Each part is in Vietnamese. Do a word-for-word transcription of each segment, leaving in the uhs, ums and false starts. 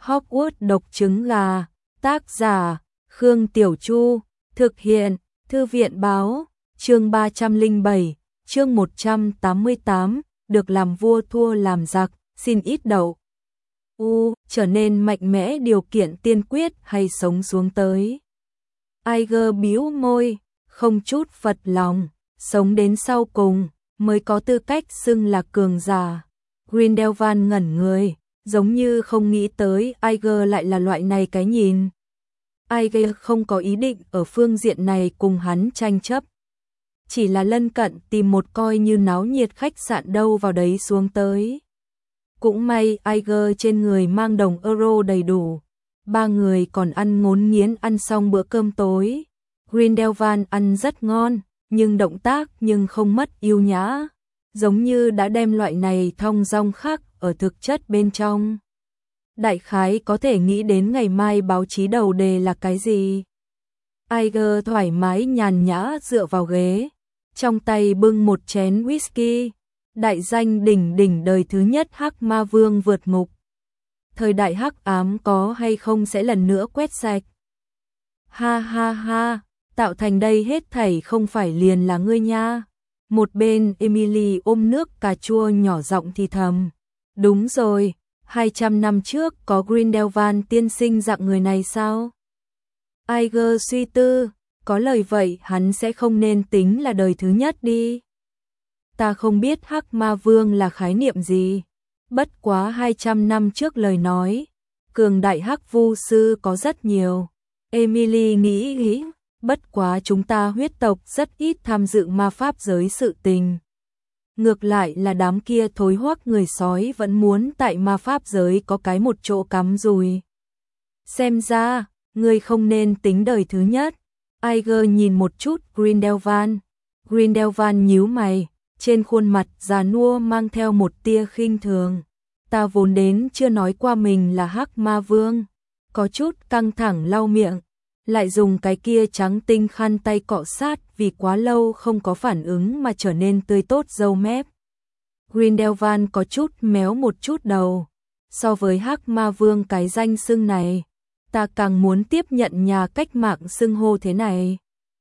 Hogwarts độc trứng gà, tác giả, Khương Tiểu Chu, thực hiện, Thư viện báo, chương ba trăm lẻ bảy, chương một trăm tám mươi tám, được làm vua thua làm giặc, xin ít đậu. U, trở nên mạnh mẽ điều kiện tiên quyết hay sống xuống tới. Iger bĩu môi, không chút phật lòng, sống đến sau cùng, mới có tư cách xưng là cường giả. Grindelwald ngẩn người, giống như không nghĩ tới Iger lại là loại này cái nhìn. Iger không có ý định ở phương diện này cùng hắn tranh chấp. Chỉ là lân cận tìm một coi như náo nhiệt khách sạn đâu vào đấy xuống tới. Cũng may Iger trên người mang đồng euro đầy đủ. Ba người còn ăn ngốn nghiến ăn xong bữa cơm tối. Grindelwald ăn rất ngon, nhưng động tác nhưng không mất yêu nhã. Giống như đã đem loại này thong dong khác ở thực chất bên trong. Đại khái có thể nghĩ đến ngày mai báo chí đầu đề là cái gì. Iger thoải mái nhàn nhã dựa vào ghế, trong tay bưng một chén whisky. Đại danh đỉnh đỉnh đời thứ nhất Hắc Ma Vương vượt ngục. Thời đại hắc ám có hay không sẽ lần nữa quét sạch. Ha ha ha, tạo thành đây hết thảy không phải liền là ngươi nha. Một bên Emily ôm nước cà chua nhỏ giọng thì thầm. Đúng rồi, hai trăm năm trước có Grindelwald tiên sinh dạng người này sao? Iger suy tư, có lời vậy hắn sẽ không nên tính là đời thứ nhất đi. Ta không biết Hắc Ma Vương là khái niệm gì. Bất quá hai trăm năm trước lời nói, cường đại hắc vu sư có rất nhiều. Emily nghĩ nghĩ, bất quá chúng ta huyết tộc rất ít tham dự ma pháp giới sự tình. Ngược lại là đám kia thối hoắc người sói vẫn muốn tại ma pháp giới có cái một chỗ cắm rùi. Xem ra, ngươi không nên tính đời thứ nhất. Iger nhìn một chút Grindelwald. Grindelwald nhíu mày, trên khuôn mặt già nua mang theo một tia khinh thường. Ta vốn đến chưa nói qua mình là Hắc Ma Vương. Có chút căng thẳng lau miệng, lại dùng cái kia trắng tinh khăn tay cọ sát vì quá lâu không có phản ứng mà trở nên tươi tốt râu mép. Grindelwald có chút méo một chút đầu. So với Hắc Ma Vương cái danh xưng này, ta càng muốn tiếp nhận nhà cách mạng xưng hô thế này.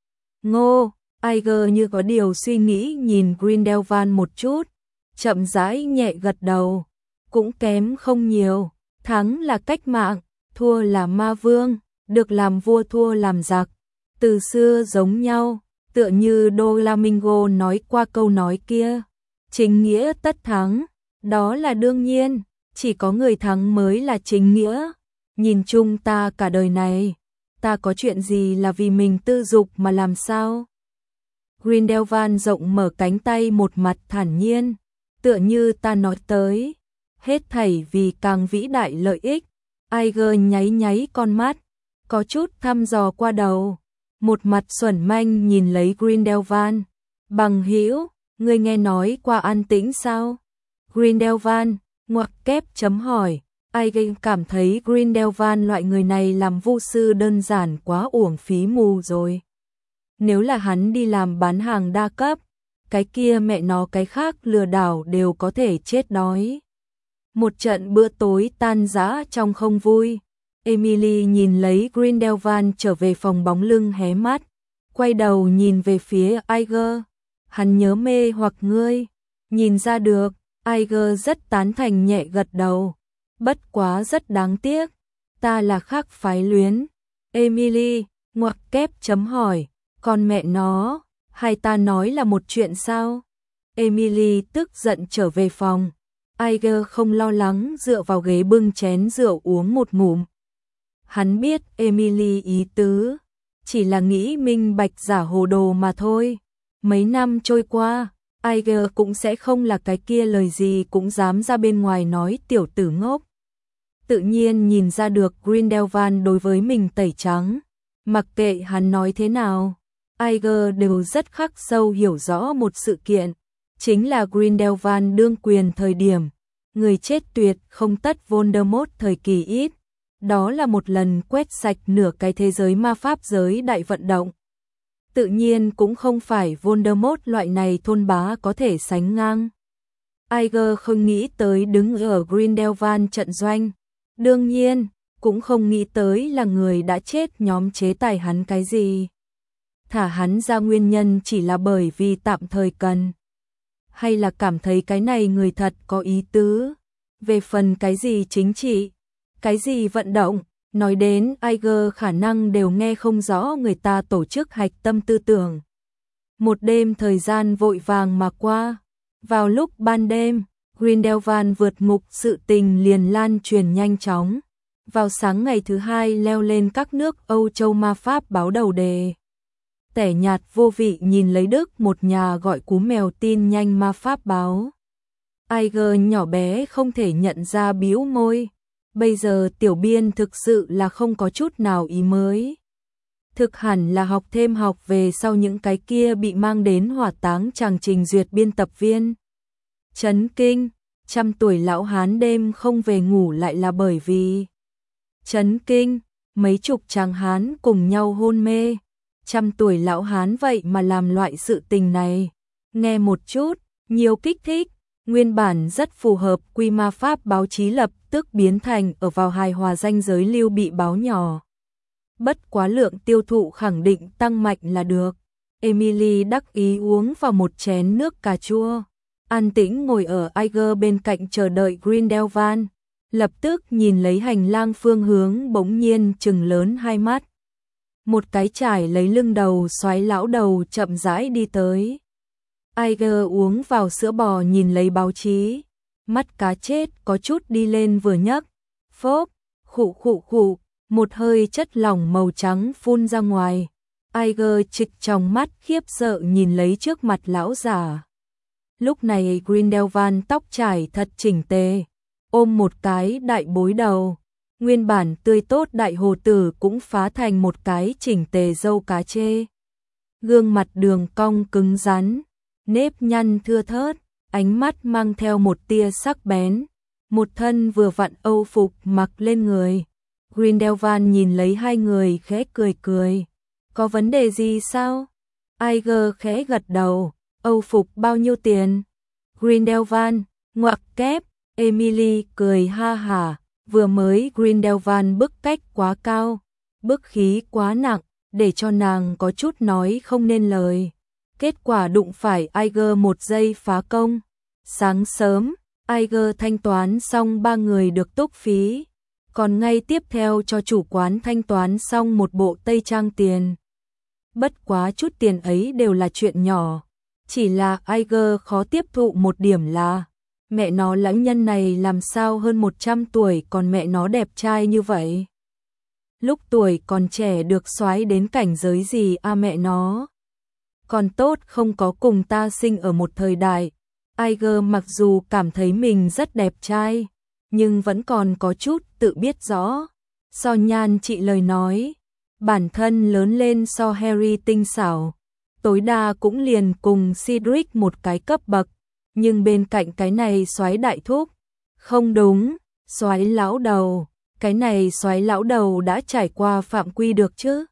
Ngô, Iger như có điều suy nghĩ nhìn Grindelwald một chút, chậm rãi nhẹ gật đầu. Cũng kém không nhiều, thắng là cách mạng, thua là ma vương, được làm vua thua làm giặc. Từ xưa giống nhau, tựa như Dolamingo nói qua câu nói kia. Chính nghĩa tất thắng, đó là đương nhiên, chỉ có người thắng mới là chính nghĩa. Nhìn chung ta cả đời này, ta có chuyện gì là vì mình tư dục mà làm sao? Grindelwald rộng mở cánh tay một mặt thản nhiên, tựa như ta nói tới. Hết thảy vì càng vĩ đại lợi ích. Iger nháy nháy con mắt, có chút thăm dò qua đầu, một mặt xuẩn manh nhìn lấy Grindelwald. Bằng hữu, ngươi nghe nói qua An Tĩnh sao? Grindelwald ngoặc kép chấm hỏi. Iger cảm thấy Grindelwald loại người này làm vu sư đơn giản quá uổng phí mù rồi. Nếu là hắn đi làm bán hàng đa cấp, cái kia mẹ nó cái khác lừa đảo đều có thể chết đói. Một trận bữa tối tan rã trong không vui. Emily nhìn lấy Grindelwald trở về phòng bóng lưng hé mắt, quay đầu nhìn về phía Iger. Hắn nhớ mê hoặc ngươi. Nhìn ra được, Iger rất tán thành nhẹ gật đầu. Bất quá rất đáng tiếc, ta là khác phái luyến. Emily, ngoặc kép chấm hỏi, con mẹ nó, hay ta nói là một chuyện sao? Emily tức giận trở về phòng. Iger không lo lắng dựa vào ghế bưng chén rượu uống một ngụm. Hắn biết Emily ý tứ, chỉ là nghĩ minh bạch giả hồ đồ mà thôi. Mấy năm trôi qua, Iger cũng sẽ không là cái kia lời gì cũng dám ra bên ngoài nói tiểu tử ngốc. Tự nhiên nhìn ra được Grindelwald đối với mình tẩy trắng. Mặc kệ hắn nói thế nào, Iger đều rất khắc sâu hiểu rõ một sự kiện. Chính là Grindelwald đương quyền thời điểm, người chết tuyệt không tất Voldemort thời kỳ ít. Đó là một lần quét sạch nửa cái thế giới ma pháp giới đại vận động. Tự nhiên cũng không phải Voldemort loại này thôn bá có thể sánh ngang. Iger không nghĩ tới đứng ở Grindelwald trận doanh. Đương nhiên, cũng không nghĩ tới là người đã chết nhóm chế tài hắn cái gì. Thả hắn ra nguyên nhân chỉ là bởi vì tạm thời cần. Hay là cảm thấy cái này người thật có ý tứ. Về phần cái gì chính trị, cái gì vận động, nói đến Iger khả năng đều nghe không rõ người ta tổ chức hạch tâm tư tưởng. Một đêm thời gian vội vàng mà qua. Vào lúc ban đêm, Grindelwald vượt ngục sự tình liền lan truyền nhanh chóng. Vào sáng ngày thứ hai leo lên các nước Âu Châu ma pháp báo đầu đề. Tẻ nhạt vô vị nhìn lấy Đức một nhà gọi cú mèo tin nhanh ma pháp báo. Iger nhỏ bé không thể nhận ra bĩu môi. Bây giờ tiểu biên thực sự là không có chút nào ý mới. Thực hẳn là học thêm học về sau những cái kia bị mang đến hỏa táng chàng trình duyệt biên tập viên. Chấn kinh, trăm tuổi lão hán đêm không về ngủ lại là bởi vì. Chấn kinh, mấy chục chàng hán cùng nhau hôn mê. Trăm tuổi lão hán vậy mà làm loại sự tình này. Nghe một chút, nhiều kích thích. Nguyên bản rất phù hợp quy ma pháp báo chí lập tức biến thành ở vào hài hòa ranh giới lưu bị báo nhỏ. Bất quá lượng tiêu thụ khẳng định tăng mạnh là được. Emily đắc ý uống vào một chén nước cà chua. An tĩnh ngồi ở Iger bên cạnh chờ đợi Grindelwald. Lập tức nhìn lấy hành lang phương hướng bỗng nhiên trừng lớn hai mắt. Một cái trải lấy lưng đầu xoáy lão đầu chậm rãi đi tới. Iger uống vào sữa bò nhìn lấy báo chí. Mắt cá chết có chút đi lên vừa nhấc. Phốp, khụ khụ khụ, một hơi chất lỏng màu trắng phun ra ngoài. Iger trịch trong mắt khiếp sợ nhìn lấy trước mặt lão già. Lúc này Grindelwald tóc trải thật chỉnh tề, ôm một cái đại bối đầu. Nguyên bản tươi tốt đại hồ tử cũng phá thành một cái chỉnh tề râu cá chê. Gương mặt đường cong cứng rắn, nếp nhăn thưa thớt, ánh mắt mang theo một tia sắc bén. Một thân vừa vặn âu phục mặc lên người. Grindelwald nhìn lấy hai người khẽ cười cười. Có vấn đề gì sao? Iger khẽ gật đầu. Âu phục bao nhiêu tiền? Grindelwald, ngoặc kép. Emily cười ha hả. Vừa mới Grindelwald bức cách quá cao, bức khí quá nặng, để cho nàng có chút nói không nên lời. Kết quả đụng phải Iger một giây phá công. Sáng sớm, Iger thanh toán xong ba người được túc phí, còn ngay tiếp theo cho chủ quán thanh toán xong một bộ tây trang tiền. Bất quá chút tiền ấy đều là chuyện nhỏ, chỉ là Iger khó tiếp thụ một điểm là mẹ nó lãnh nhân này làm sao hơn một trăm tuổi còn mẹ nó đẹp trai như vậy. Lúc tuổi còn trẻ được soái đến cảnh giới gì a à mẹ nó. Còn tốt không có cùng ta sinh ở một thời đại. Iger mặc dù cảm thấy mình rất đẹp trai, nhưng vẫn còn có chút tự biết rõ. So nhan chị lời nói, bản thân lớn lên so Harry tinh xảo, tối đa cũng liền cùng Cedric một cái cấp bậc. Nhưng bên cạnh cái này soái đại thúc, không đúng, soái lão đầu, cái này soái lão đầu đã trải qua phạm quy được chứ.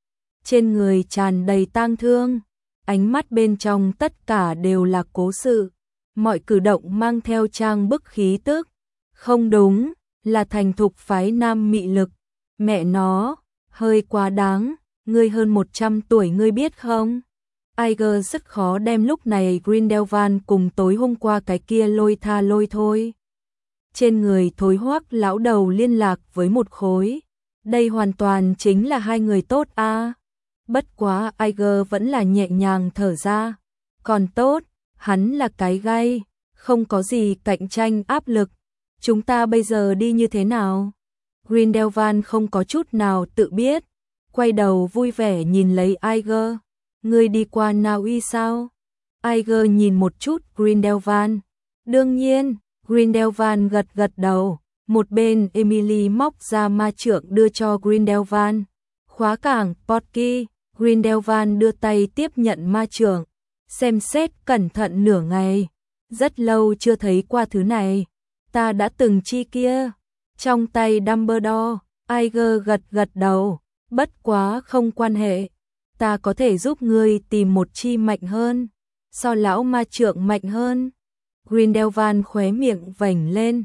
Trên người tràn đầy tang thương, ánh mắt bên trong tất cả đều là cố sự, mọi cử động mang theo trang bức khí tức. Không đúng, là thành thục phái nam mị lực. Mẹ nó, hơi quá đáng, ngươi hơn một trăm tuổi ngươi biết không? Iger rất khó đem lúc này Grindelwald cùng tối hôm qua cái kia lôi tha lôi thôi. Trên người thối hoắc lão đầu liên lạc với một khối. Đây hoàn toàn chính là hai người tốt a. À. Bất quá Iger vẫn là nhẹ nhàng thở ra. Còn tốt, hắn là cái gai, không có gì cạnh tranh áp lực. Chúng ta bây giờ đi như thế nào? Grindelwald không có chút nào tự biết. Quay đầu vui vẻ nhìn lấy Iger. Ngươi đi qua Na Uy sao? Iger nhìn một chút Grindelwald. Đương nhiên, Grindelwald gật gật đầu. Một bên Emily móc ra ma trượng đưa cho Grindelwald. Khóa cảng, Porky. Grindelwald đưa tay tiếp nhận ma trượng. Xem xét cẩn thận nửa ngày. Rất lâu chưa thấy qua thứ này. Ta đã từng chi kia. Trong tay Dumbledore. Iger gật gật đầu. Bất quá không quan hệ. Ta có thể giúp ngươi tìm một chi mạnh hơn, so lão ma trượng mạnh hơn. Grindelwald khóe miệng vểnh lên,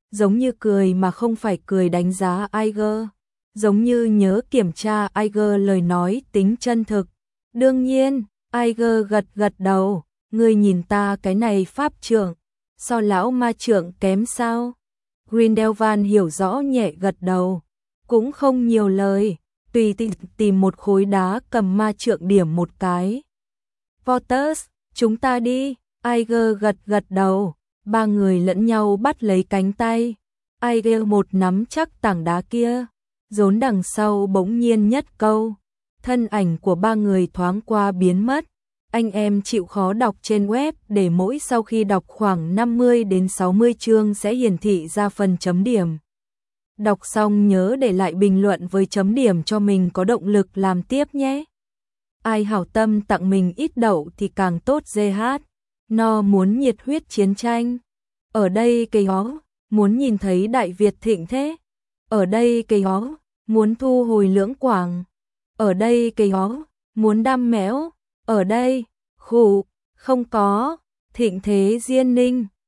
giống như cười mà không phải cười đánh giá Iger, giống như nhớ kiểm tra Iger lời nói tính chân thực. Đương nhiên, Iger gật gật đầu, ngươi nhìn ta cái này pháp trưởng, so lão ma trưởng kém sao? Grindelwald hiểu rõ nhẹ gật đầu, cũng không nhiều lời, tùy tiện tìm một khối đá cầm ma trượng điểm một cái. Potters, chúng ta đi, Iger gật gật đầu, ba người lẫn nhau bắt lấy cánh tay. Iger một nắm chắc tảng đá kia, rốn đằng sau bỗng nhiên nhất câu. Thân ảnh của ba người thoáng qua biến mất. Anh em chịu khó đọc trên web để mỗi sau khi đọc khoảng năm mươi đến sáu mươi chương sẽ hiển thị ra phần chấm điểm. Đọc xong nhớ để lại bình luận với chấm điểm cho mình có động lực làm tiếp nhé. Ai hảo tâm tặng mình ít đậu thì càng tốt giê hát. No muốn nhiệt huyết chiến tranh. Ở đây cây hó, muốn nhìn thấy Đại Việt thịnh thế. Ở đây cây hó, muốn thu hồi Lưỡng Quảng. Ở đây cây hó, muốn đam mẽo. Ở đây, khủ, không có, thịnh thế Diên Ninh.